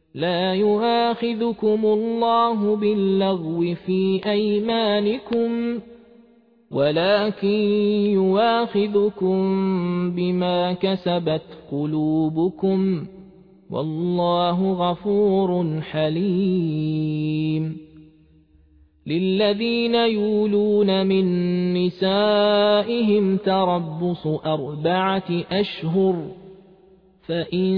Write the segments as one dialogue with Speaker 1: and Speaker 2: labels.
Speaker 1: لا يؤاخذكم الله باللغو في أيمانكم ولكن يؤاخذكم بما كسبت قلوبكم والله غفور حليم. للذين يولون من نسائهم تربص 4 أشهر فإن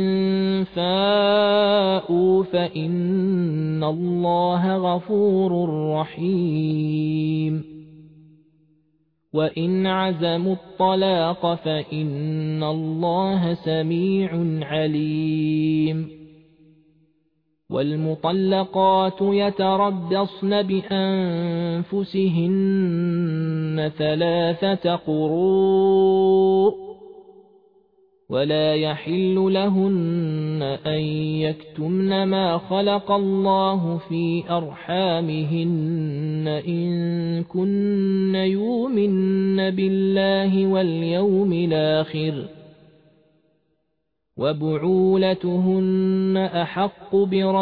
Speaker 1: فاءوا فإن الله غفور رحيم. وإن عزموا الطلاق فإن الله سميع عليم. والمطلقات يتربصن بأنفسهن 3 قروء ولا يحل لهن أن يكتمن ما خلق الله في أرحامهن إن كن يؤمن بالله واليوم الآخر وبعولتهن أحق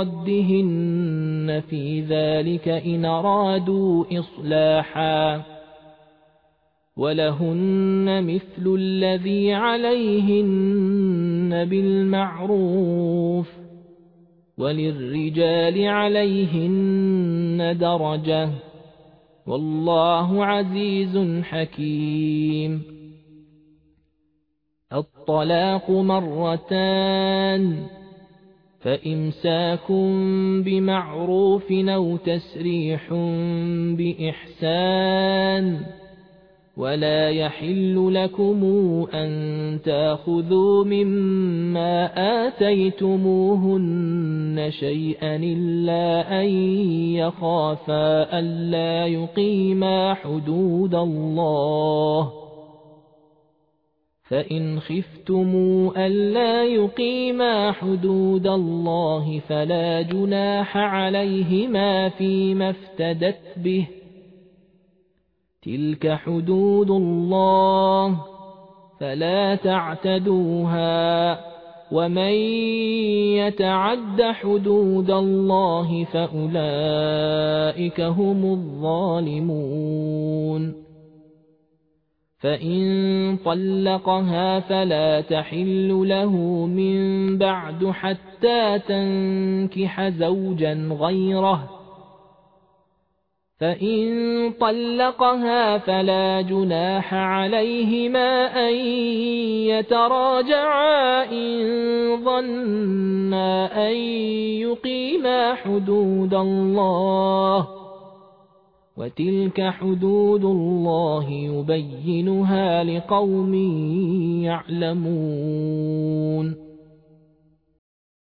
Speaker 1: بردهن في ذلك إن أرادوا إصلاحا ولهن مثل الذي عليهن بالمعروف وللرجال عليهن درجة والله عزيز حكيم. الطلاق 2 فإمساك بمعروف أو تسريح بإحسان ولا يحل لكم أن تأخذوا مما آتيتموهن شيئا إلا أن يخافا ألا يقيما حدود الله فإن خفتموا ألا يقيما حدود الله فلا جناح عليهما فيما افتدت به تلك حدود الله فلا تعتدوها ومن يتعد حدود الله فأولئك هم الظالمون. فإن طلقها فلا تحل له من بعد حتى تنكح زوجا غيره فإن طلقها فلا جناح عليهما أن يتراجعا إن ظنا أن يقيما حدود الله وتلك حدود الله يبينها لقوم يعلمون.